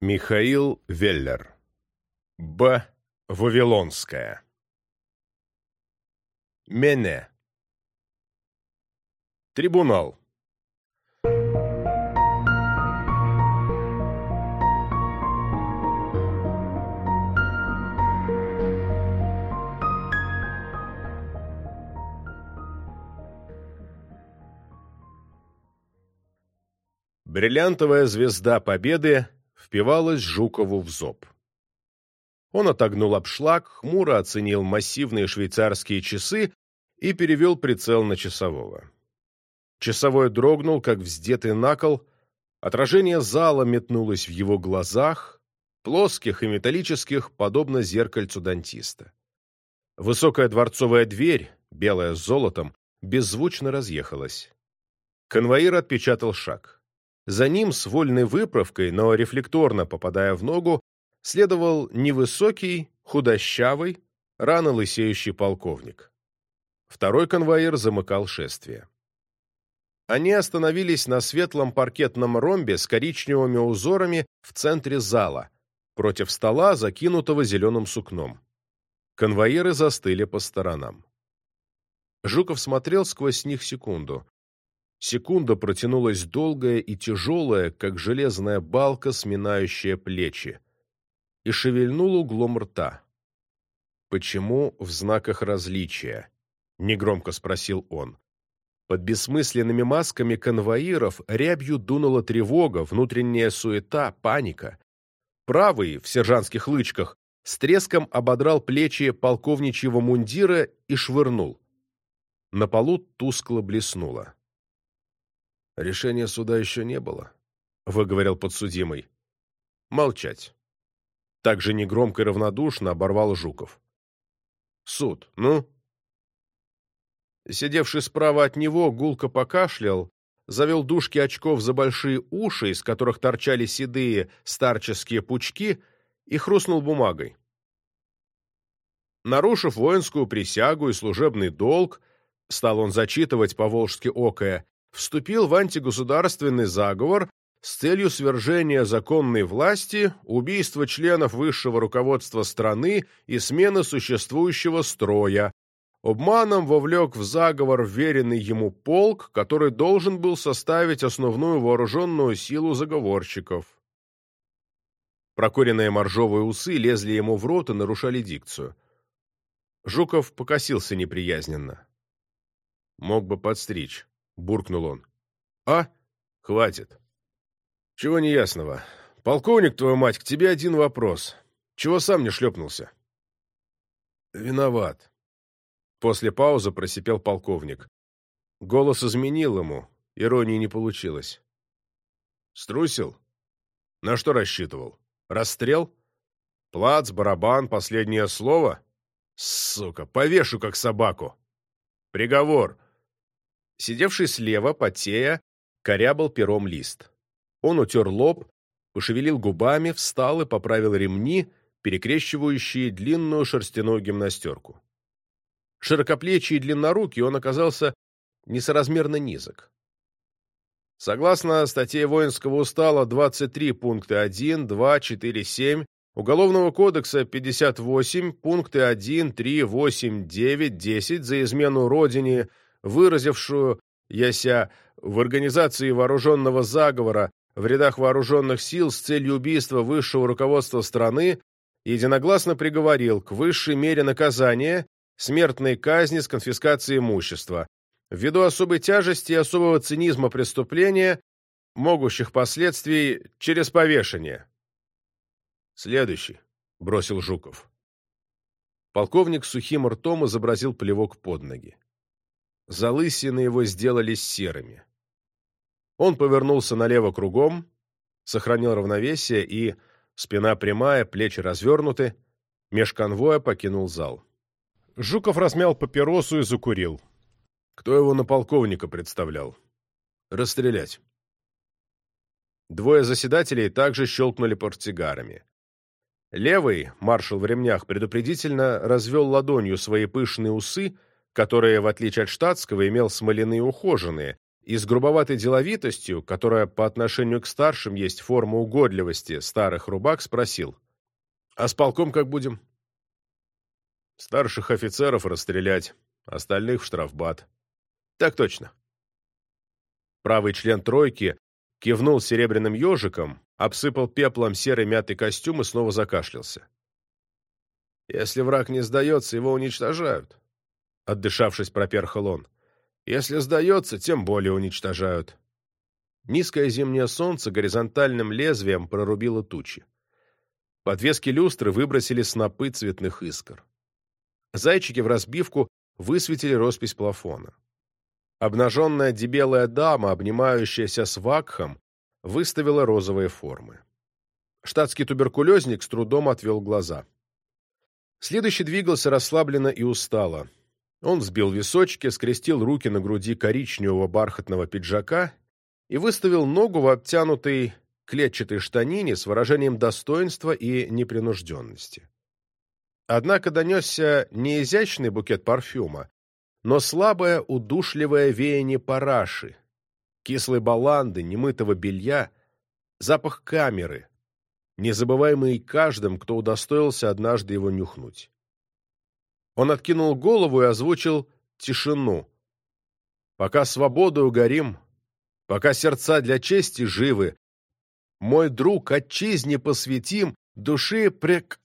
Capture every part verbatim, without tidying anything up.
Михаил Веллер. Б. Вавилонская. Мене. Трибунал. Бриллиантовая звезда Победы впивалась Жукову в зоб. Он отогнул обшлаг, хмуро оценил массивные швейцарские часы и перевел прицел на часового. Часовой дрогнул, как вздетый на кол, отражение зала метнулось в его глазах, плоских и металлических, подобно зеркальцу дантиста. Высокая дворцовая дверь, белая с золотом, беззвучно разъехалась. Конвоир отпечатал шаг. За ним, с вольной выправкой, но рефлекторно попадая в ногу, следовал невысокий, худощавый, рано лысеющий полковник. Второй конвоир замыкал шествие. Они остановились на светлом паркетном ромбе с коричневыми узорами в центре зала, против стола, закинутого зеленым сукном. Конвоиры застыли по сторонам. Жуков смотрел сквозь них секунду. Секунда протянулась долгая и тяжелая, как железная балка, сминающая плечи, и шевельнул углом рта. «Почему в знаках различия?» — негромко спросил он. Под бессмысленными масками конвоиров рябью дунула тревога, внутренняя суета, паника. Правый, в сержантских лычках, с треском ободрал плечи полковничьего мундира и швырнул. На полу тускло блеснуло. «Решения суда еще не было», — выговорил подсудимый. «Молчать». Так же негромко и равнодушно оборвал Жуков. «Суд, ну?» Сидевший справа от него гулко покашлял, завел дужки очков за большие уши, из которых торчали седые старческие пучки, и хрустнул бумагой. Нарушив воинскую присягу и служебный долг, стал он зачитывать по-волжски окая, вступил в антигосударственный заговор с целью свержения законной власти, убийства членов высшего руководства страны и смены существующего строя, обманом вовлек в заговор вверенный ему полк, который должен был составить основную вооруженную силу заговорщиков. Прокуренные моржовые усы лезли ему в рот и нарушали дикцию. Жуков покосился неприязненно. «Мог бы подстричь», — буркнул он. «А? Хватит. Чего неясного? Полковник, твою мать, к тебе один вопрос. Чего сам не шлепнулся?» «Виноват». После паузы просипел полковник. Голос изменил ему, иронии не получилось. «Струсил? На что рассчитывал? Расстрел? Плац, барабан, последнее слово? Сука, повешу как собаку. Приговор». Сидевший слева, потея, корябал пером лист. Он утер лоб, пошевелил губами, встал и поправил ремни, перекрещивающие длинную шерстяную гимнастерку. Широкоплечий и длиннорукий он оказался несоразмерно низок. Согласно статье воинского устава двадцать три пункты один, два, четыре, семь, Уголовного кодекса пятьдесят восемь, пункты один, три, восемь, девять, десять за измену родине, выразившую яся в организации вооруженного заговора в рядах вооруженных сил с целью убийства высшего руководства страны, единогласно приговорил к высшей мере наказания смертной казни с конфискацией имущества, ввиду особой тяжести и особого цинизма преступления, могущих последствий через повешение. «Следующий», — бросил Жуков. Полковник сухим ртом изобразил плевок под ноги. Залысины его сделались серыми. Он повернулся налево кругом, сохранил равновесие и, спина прямая, плечи развернуты, меж конвоя покинул зал. Жуков размял папиросу и закурил. Кто его на полковника представлял? Расстрелять. Двое заседателей также щелкнули портсигарами. Левый, маршал в ремнях, предупредительно развел ладонью свои пышные усы, которые, в отличие от штатского, имел смоляные ухоженные, и с грубоватой деловитостью, которая по отношению к старшим есть форма угодливости старых рубак, спросил: «А с полком как будем?» «Старших офицеров расстрелять, остальных в штрафбат». «Так точно». Правый член тройки кивнул серебряным ежиком, обсыпал пеплом серый мятый костюм и снова закашлялся. «Если враг не сдается, его уничтожают», — отдышавшись, проперхал он. «Если сдается, тем более уничтожают». Низкое зимнее солнце горизонтальным лезвием прорубило тучи. Подвески люстры выбросили снопы цветных искр. Зайчики в разбивку высветили роспись плафона. Обнаженная дебелая дама, обнимающаяся с вакхом, выставила розовые формы. Штатский туберкулезник с трудом отвел глаза. Следующий двигался расслабленно и устало. Он взбил височки, скрестил руки на груди коричневого бархатного пиджака и выставил ногу в обтянутой клетчатой штанине с выражением достоинства и непринужденности. Однако донесся не изящный букет парфюма, но слабое удушливое веяние параши, кислой баланды, немытого белья, запах камеры, незабываемый каждым, кто удостоился однажды его нюхнуть. Он откинул голову и озвучил тишину. «Пока свободою горим, пока сердца для чести живы, мой друг, отчизне посвятим, души прек...»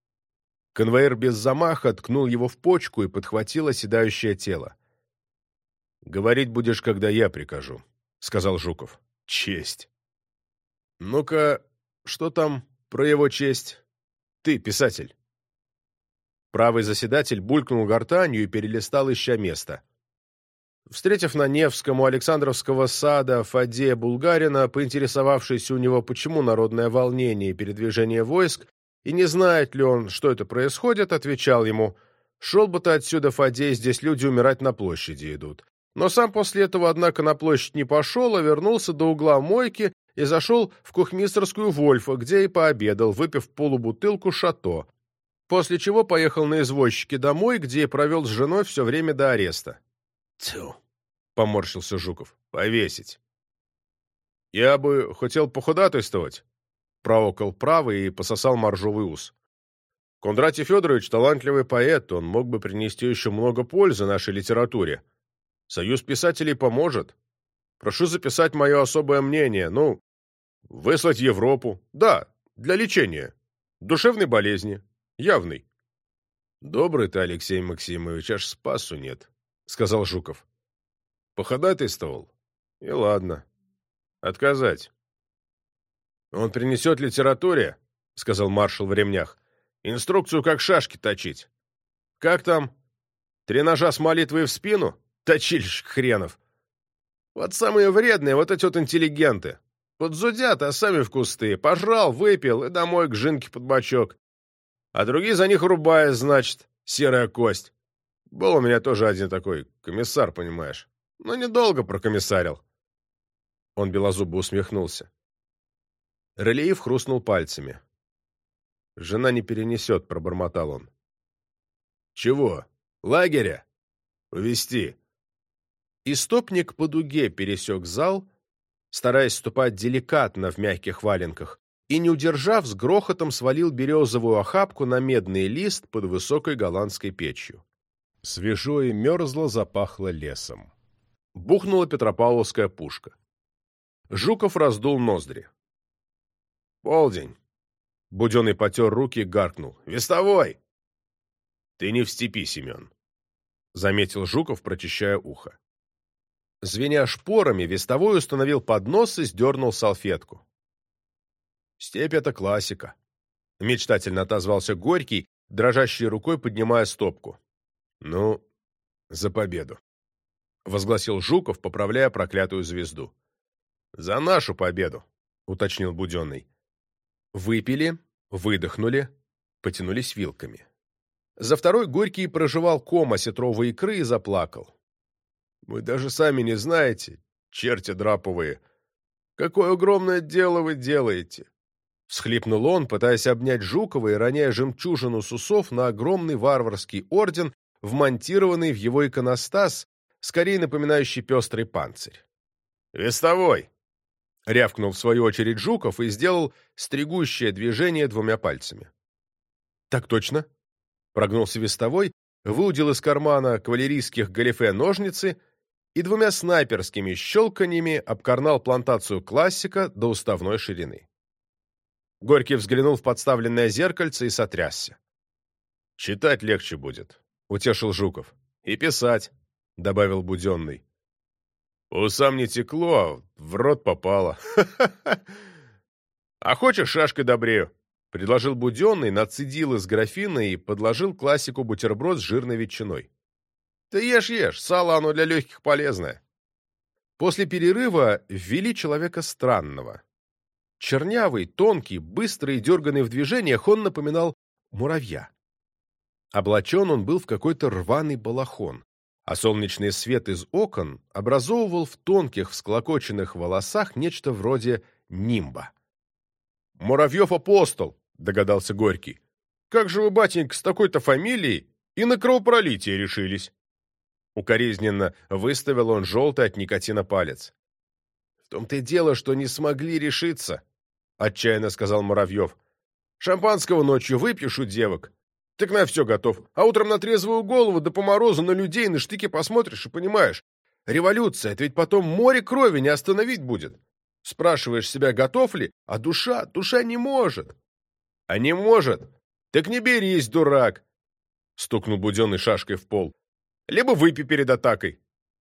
Конвоир без замаха ткнул его в почку и подхватил оседающее тело. «Говорить будешь, когда я прикажу», — сказал Жуков. «Честь». «Ну-ка, что там про его честь? Ты, писатель». Правый заседатель булькнул гортанью и перелистал, ища место. Встретив на Невском у Александровского сада Фадея Булгарина, поинтересовавшийся у него, почему народное волнение и передвижение войск, и не знает ли он, что это происходит, отвечал ему: «Шел бы ты отсюда, Фадей, здесь люди умирать на площади идут». Но сам после этого, однако, на площадь не пошел, а вернулся до угла мойки и зашел в кухмистерскую Вольфа, где и пообедал, выпив полубутылку шато, после чего поехал на извозчике домой, где и провел с женой все время до ареста. «Тьфу!» — поморщился Жуков. «Повесить!» «Я бы хотел походатайствовать», — проокал правый и пососал моржовый ус. «Кондратий Федорович — талантливый поэт, он мог бы принести еще много пользы нашей литературе. Союз писателей поможет. Прошу записать мое особое мнение, ну, выслать в Европу. Да, для лечения. Душевной болезни. Явный». «Добрый ты, Алексей Максимович, аж спасу нет», — сказал Жуков. «Походатайствовал? И ладно. Отказать». «Он принесет литературе, — сказал маршал в ремнях, — инструкцию, как шашки точить. Как там? Три ножа с молитвой в спину? Точильщик хренов. Вот самые вредные, вот эти вот интеллигенты. Подзудят, а сами в кусты. Пожрал, выпил и домой к жинке под бочок. А другие за них рубая, значит, серая кость. Был у меня тоже один такой комиссар, понимаешь. Но недолго прокомиссарил». Он белозубо усмехнулся. Рылеев хрустнул пальцами. «Жена не перенесет», — пробормотал он. «Чего? Лагеря? Увести». Истопник по дуге пересек зал, стараясь ступать деликатно в мягких валенках, и, не удержав, с грохотом свалил березовую охапку на медный лист под высокой голландской печью. Свежо и мерзло запахло лесом. Бухнула петропавловская пушка. Жуков раздул ноздри. «Полдень!» Буденный потер руки и гаркнул. «Вестовой!» «Ты не в степи, Семен», — заметил Жуков, прочищая ухо. Звеня шпорами, вестовой установил поднос и сдернул салфетку. «Степь — это классика», — мечтательно отозвался Горький, дрожащей рукой поднимая стопку. «Ну, за победу», — возгласил Жуков, поправляя проклятую звезду. «За нашу победу», — уточнил Буденный. Выпили, выдохнули, потянулись вилками. За второй Горький прожевал ком осетровой икры и заплакал. «Вы даже сами не знаете, черти драповые, какое огромное дело вы делаете!» Всхлипнул он, пытаясь обнять Жукова и роняя жемчужину с усов на огромный варварский орден, вмонтированный в его иконостас, скорее напоминающий пестрый панцирь. Вестовой! — рявкнул в свою очередь Жуков и сделал стригущее движение двумя пальцами. — Так точно! — прогнулся вестовой, выудил из кармана кавалерийских галифе ножницы и двумя снайперскими щелканьями обкорнал плантацию классика до уставной ширины. Горький взглянул в подставленное зеркальце и сотрясся. — Читать легче будет, — утешил Жуков. — И писать, — добавил Буденный. — Усам не текло, в рот попало. — А хочешь, шашкой добрею? — предложил Буденный, нацедил из графина и подложил классику бутерброд с жирной ветчиной. — Ты ешь-ешь, сало оно для легких полезное. После перерыва ввели человека странного. Чернявый, тонкий, быстрый и дерганный в движениях, он напоминал муравья. Облачен он был в какой-то рваный балахон, а солнечный свет из окон образовывал в тонких всклокоченных волосах нечто вроде нимба. «Муравьев-апостол», — догадался Горький. «Как же вы, батенька, с такой-то фамилией и на кровопролитие решились?» Укоризненно выставил он желтый от никотина палец. «В том-то и дело, что не смогли решиться», — отчаянно сказал Муравьев. «Шампанского ночью выпьешь у девок, так на все готов, а утром на трезвую голову да по морозу на людей на штыки посмотришь и понимаешь, революция — это ведь потом море крови не остановить будет. Спрашиваешь себя, готов ли, а душа, душа не может». «А не может? Так не берись, дурак!» — стукнул Буденный шашкой в пол. «Либо выпей перед атакой».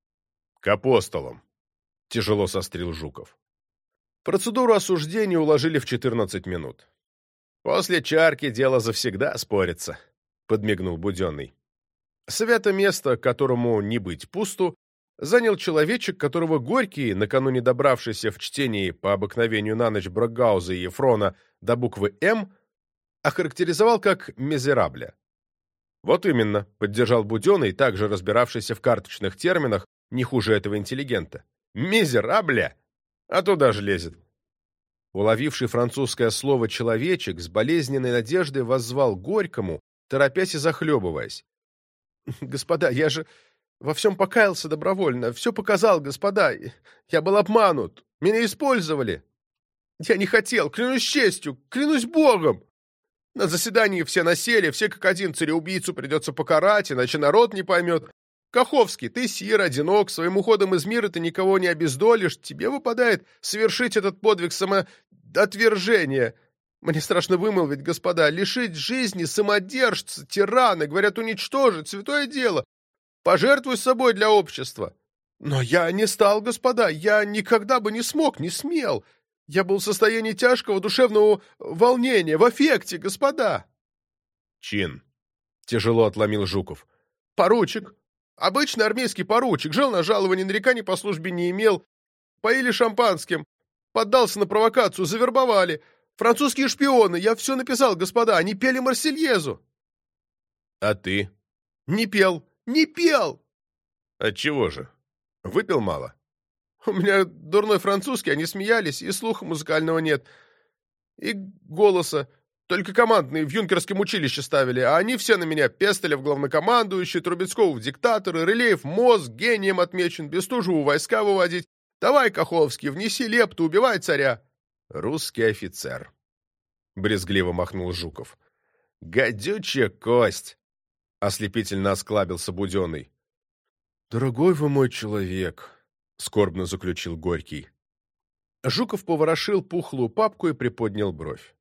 «К апостолам», — тяжело сострил Жуков. Процедуру осуждения уложили в четырнадцать минут. «После чарки дело завсегда спорится», — подмигнул Буденный. Свято место, которому не быть пусту, занял человечек, которого Горький, накануне добравшийся в чтении по обыкновению на ночь Брагауза и Ефрона до буквы «М», охарактеризовал как «мизерабля». «Вот именно», — поддержал Буденный, также разбиравшийся в карточных терминах, не хуже этого интеллигента. «Мизерабля! А туда же лезет». Уловивший французское слово «человечек» с болезненной надеждой воззвал Горькому, торопясь и захлебываясь. «Господа, я же во всем покаялся добровольно, все показал, господа. Я был обманут, меня использовали. Я не хотел, клянусь честью, клянусь Богом. На заседании все насели, все как один, цареубийцу придется покарать, иначе народ не поймет. Каховский, ты сир, одинок, своим уходом из мира ты никого не обездолишь, тебе выпадает совершить этот подвиг самоотвержения. Мне страшно вымолвить, господа, лишить жизни самодержца, тирана, говорят, уничтожить, святое дело. Пожертвуй собой для общества. Но я не стал, господа, я никогда бы не смог, не смел. Я был в состоянии тяжкого душевного волнения, в аффекте, господа. Чин. Тяжело отломил Жуков. Поручик. Обычный армейский поручик. Жил на жаловании, нареканий по службе не имел. Поили шампанским. Поддался на провокацию, завербовали. Французские шпионы. Я все написал, господа. Они пели Марсельезу. А ты? Не пел. Не пел. Отчего же? Выпил мало? У меня дурной французский, они смеялись, и слуха музыкального нет, и голоса. Только командные в юнкерском училище ставили, а они все на меня: Пестелев главнокомандующий, Трубецков в диктаторы, Рылеев мозг, гением отмечен, Бестужеву войска выводить. Давай, Каховский, внеси лепту, убивай царя. Русский офицер. Брезгливо махнул Жуков. Гадючая кость. Ослепительно осклабился Буденный. Дорогой вы мой человек, — скорбно заключил Горький. Жуков поворошил пухлую папку и приподнял бровь.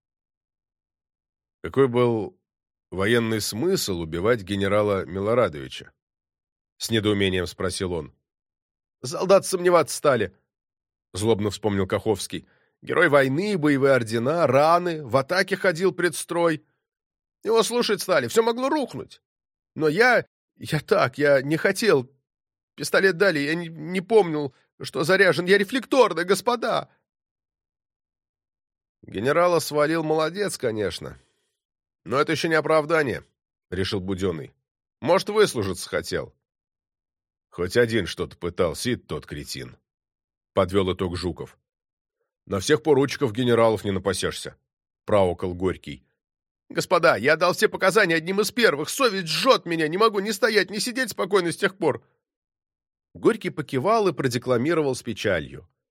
Какой был военный смысл убивать генерала Милорадовича? С недоумением спросил он. Солдаты сомневаться стали, — злобно вспомнил Каховский. Герой войны, боевые ордена, раны, в атаке ходил пред строй. Его слушать стали, все могло рухнуть. Но я, я так, я не хотел. Пистолет дали, я не, не помнил, что заряжен. Я рефлекторный, господа. Генерала свалил, молодец, конечно. Но это еще не оправдание, — решил Буденный. Может, выслужиться хотел. Хоть один что-то пытался, и тот кретин. Подвел итог Жуков. На всех поручиков генералов не напасешься, — проокал Горький. Господа, я дал все показания одним из первых. Совесть жжет меня, не могу ни стоять, ни сидеть спокойно с тех пор. Горький покивал и продекламировал с печалью.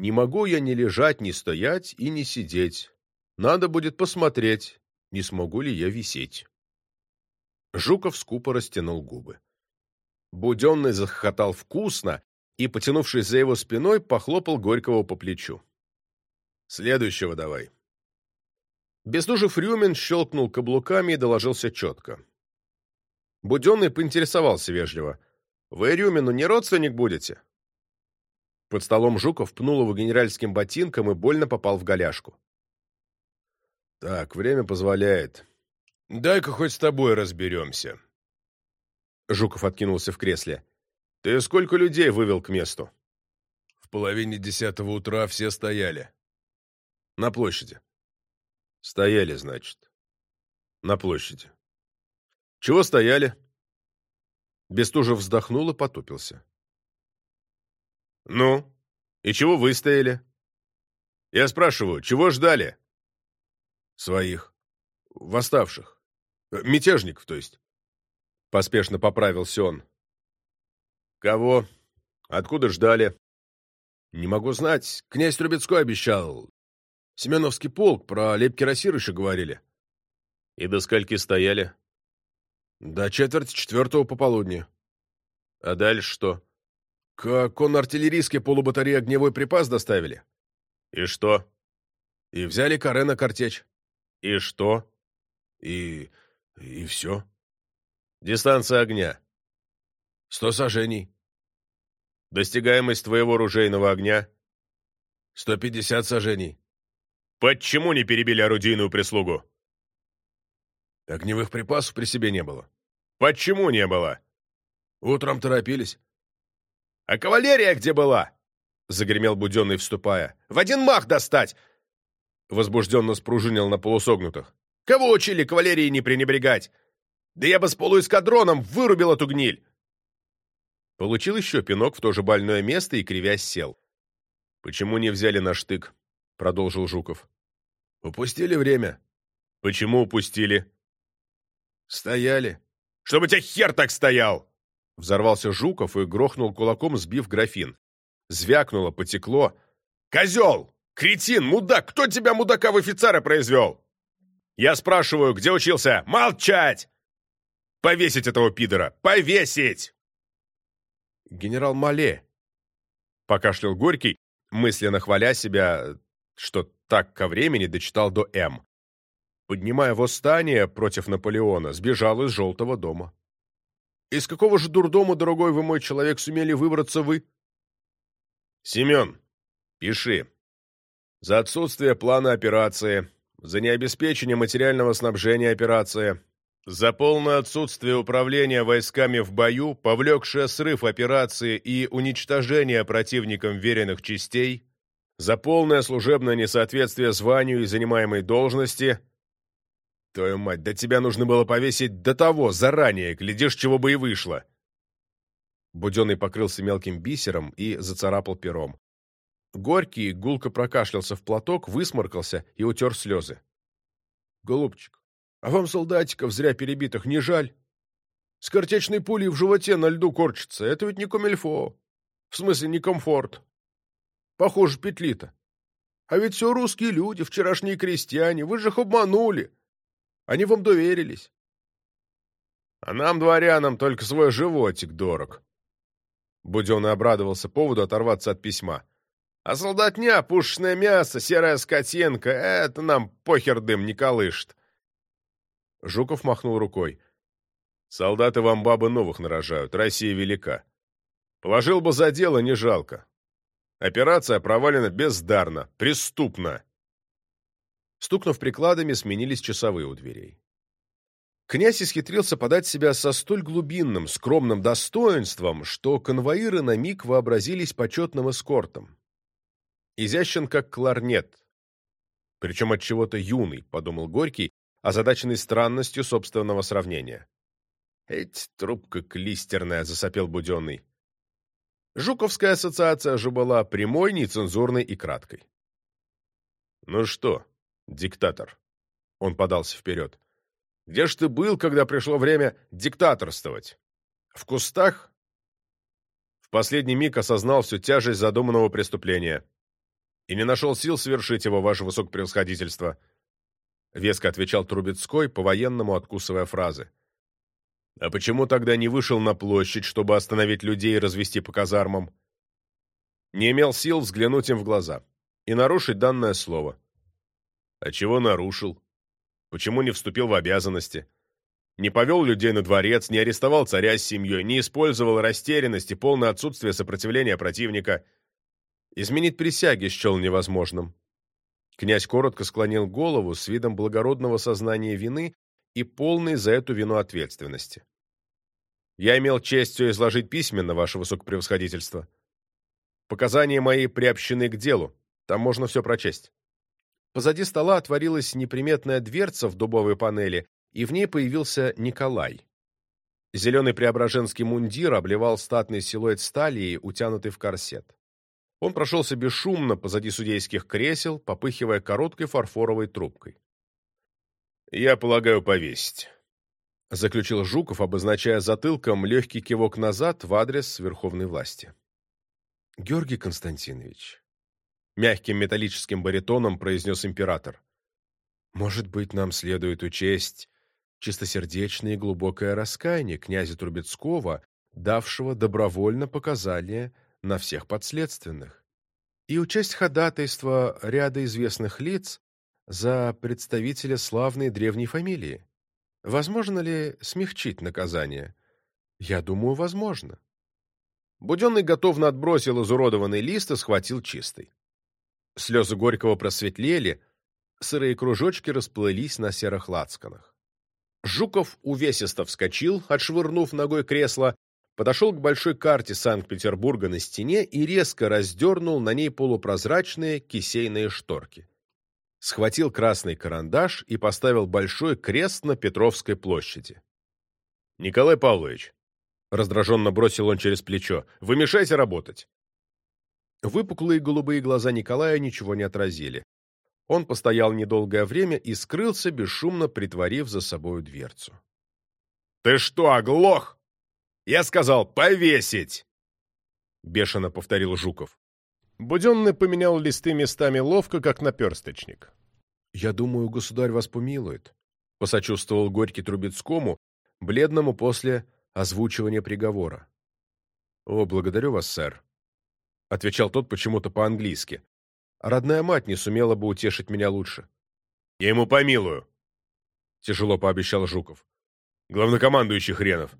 Не могу я ни лежать, ни стоять и ни сидеть. Надо будет посмотреть, не смогу ли я висеть. Жуков скупо растянул губы. Буденный захохотал вкусно и, потянувшись за его спиной, похлопал Горького по плечу. «Следующего давай». Бестужев-Рюмин щелкнул каблуками и доложился четко. Буденный поинтересовался вежливо. «Вы Рюмину не родственник будете?» Под столом Жуков пнул его генеральским ботинком и больно попал в голяшку. «Так, время позволяет. Дай-ка хоть с тобой разберемся». Жуков откинулся в кресле. «Ты сколько людей вывел к месту?» «В половине десятого утра все стояли». «На площади?» «Стояли, значит. На площади. Чего стояли?» Бестужев вздохнул и потупился. «Ну, и чего вы стояли?» «Я спрашиваю, чего ждали?» «Своих. Восставших. Мятежников, то есть». Поспешно поправился он. «Кого? Откуда ждали?» «Не могу знать. Князь Трубецкой обещал. Семеновский полк, про лейб-кирасир еще говорили». «И до скольки стояли?» «До четверти четвертого пополудни». «А дальше что?» «К конно-артиллерийской полубатарее огневой припас доставили». «И что?» «И взяли каре на картечь». «И что?» «И... и все». «Дистанция огня?» «Сто сажений». «Достигаемость твоего ружейного огня?» «Сто пятьдесят сажений». «Почему не перебили орудийную прислугу?» «Огневых припасов при себе не было». «Почему не было?» «Утром торопились». «А кавалерия где была?» — загремел Буденный, вступая. «В один мах достать!» Возбужденно спружинил на полусогнутых. «Кого учили кавалерии не пренебрегать? Да я бы с полуэскадроном вырубил эту гниль!» Получил еще пинок в то же больное место и, кривясь, сел. «Почему не взяли на штык?» — продолжил Жуков. «Упустили время». «Почему упустили?» «Стояли». «Чтобы тебя хер так стоял!» Взорвался Жуков и грохнул кулаком, сбив графин. Звякнуло, потекло. «Козел! Кретин! Мудак! Кто тебя, мудака, в офицера произвел?» «Я спрашиваю, где учился? Молчать! Повесить этого пидора! Повесить!» «Генерал Мале», — покашлял Горький, мысленно хваля себя, что так ко времени дочитал до «М». Поднимая восстание против Наполеона, сбежал из Желтого дома. «Из какого же дурдома, дорогой вы мой человек, сумели выбраться вы?» «Семен, пиши. За отсутствие плана операции, за необеспечение материального снабжения операции, за полное отсутствие управления войсками в бою, повлекшее срыв операции и уничтожение противником веренных частей, за полное служебное несоответствие званию и занимаемой должности. Твою мать, да тебя нужно было повесить до того, заранее, глядишь, чего бы и вышло». Буденный покрылся мелким бисером и зацарапал пером. Горький гулко прокашлялся в платок, высморкался и утер слезы. «Голубчик, а вам, солдатиков, зря перебитых, не жаль? С картечной пулей в животе на льду корчится. Это ведь не комильфо. В смысле, не комфорт. Похоже, петли-то. А ведь все русские люди, вчерашние крестьяне. Вы же их обманули. Они вам доверились. А нам, дворянам, только свой животик дорог». Буденный обрадовался поводу оторваться от письма. «А солдатня, пушечное мясо, серая скотинка — это нам похер дым не колышет». Жуков махнул рукой. «Солдаты вам бабы новых нарожают, Россия велика. Положил бы за дело, не жалко. Операция провалена бездарно, преступно». Стукнув прикладами, сменились часовые у дверей. Князь исхитрился подать себя со столь глубинным, скромным достоинством, что конвоиры на миг вообразились почетным эскортом. Изящен, как кларнет. Причем от чего-то юный, подумал Горький, озадаченный странностью собственного сравнения. «Эть, трубка клистерная», — засопел Буденный. Жуковская ассоциация же была прямой, нецензурной и краткой. «Ну что, диктатор?» — он подался вперед. «Где ж ты был, когда пришло время диктаторствовать? В кустах?» В последний миг осознал всю тяжесть задуманного преступления. И не нашел сил совершить его, ваше высокопревосходительство. Веско отвечал Трубецкой, по-военному откусывая фразы. А почему тогда не вышел на площадь, чтобы остановить людей и развести по казармам? Не имел сил взглянуть им в глаза и нарушить данное слово. А чего нарушил? Почему не вступил в обязанности? Не повел людей на дворец, не арестовал царя с семьей, не использовал растерянность и полное отсутствие сопротивления противника. Изменить присяги счел невозможным. Князь коротко склонил голову с видом благородного сознания вины и полной за эту вину ответственности. Я имел честь все изложить письменно, ваше высокопревосходительство. Показания мои приобщены к делу, там можно все прочесть. Позади стола отворилась неприметная дверца в дубовой панели, и в ней появился Николай. Зеленый преображенский мундир обливал статный силуэт стали, утянутый в корсет. Он прошелся бесшумно позади судейских кресел, попыхивая короткой фарфоровой трубкой. «Я полагаю, повесить», — заключил Жуков, обозначая затылком легкий кивок назад в адрес верховной власти. «Георгий Константинович», — мягким металлическим баритоном произнес император, «может быть, нам следует учесть чистосердечное и глубокое раскаяние князя Трубецкого, давшего добровольно показания на всех подследственных, и учесть ходатайство ряда известных лиц за представителя славной древней фамилии. Возможно ли смягчить наказание? Я думаю, возможно». Буденный готовно отбросил изуродованный лист и схватил чистый. Слезы Горького просветлели, сырые кружочки расплылись на серых лацканах. Жуков увесисто вскочил, отшвырнув ногой кресло, подошел к большой карте Санкт-Петербурга на стене и резко раздернул на ней полупрозрачные кисейные шторки. Схватил красный карандаш и поставил большой крест на Петровской площади. «Николай Павлович», — раздраженно бросил он через плечо, — «вы мешаете работать». Выпуклые голубые глаза Николая ничего не отразили. Он постоял недолгое время и скрылся, бесшумно притворив за собою дверцу. «Ты что, оглох? Я сказал, повесить!» — бешено повторил Жуков. Буденный поменял листы местами ловко, как наперсточник. «Я думаю, государь вас помилует», — посочувствовал Горький Трубецкому, бледному после озвучивания приговора. «О, благодарю вас, сэр», — отвечал тот почему-то по-английски. «Родная мать не сумела бы утешить меня лучше». «Я ему помилую», — тяжело пообещал Жуков. «Главнокомандующий хренов.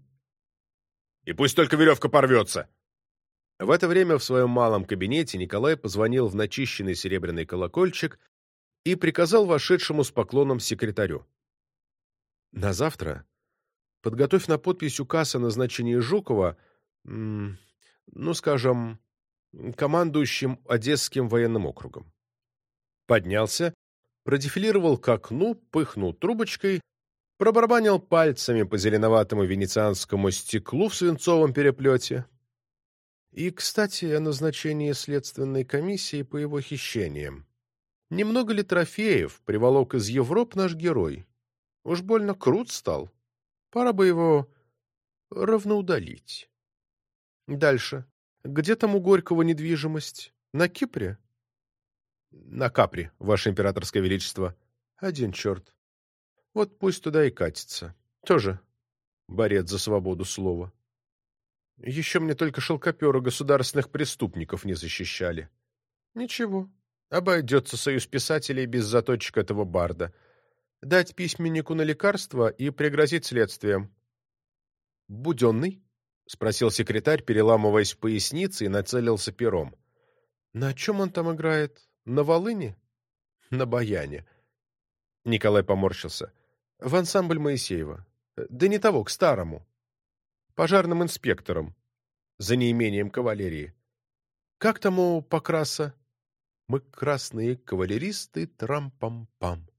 И пусть только веревка порвется». В это время в своем малом кабинете Николай позвонил в начищенный серебряный колокольчик и приказал вошедшему с поклоном секретарю: «На завтра подготовь на подпись указ о назначении Жукова, ну, скажем, командующим Одесским военным округом». Поднялся, продефилировал к окну, пыхнул трубочкой, пробарабанил пальцами по зеленоватому венецианскому стеклу в свинцовом переплете. «И, кстати, о назначении следственной комиссии по его хищениям. Немного ли трофеев приволок из Европы наш герой? Уж больно крут стал. Пора бы его равноудалить. Дальше. Где там у Горького недвижимость? На Кипре?» «На Капре, ваше императорское величество». «Один черт. Вот пусть туда и катится. Тоже борец за свободу слова. Еще мне только шелкоперы государственных преступников не защищали. Ничего, обойдется союз писателей без заточек этого барда. Дать письменнику на лекарство и пригрозить следствием». «Буденный?» — спросил секретарь, переламываясь в пояснице, и нацелился пером. «На чем он там играет? На волыне? На баяне?» Николай поморщился. «В ансамбль Моисеева. Да не того, к старому. Пожарным инспектором, за неимением кавалерии. Как тому Покраса? Мы красные кавалеристы, трам-пам-пам.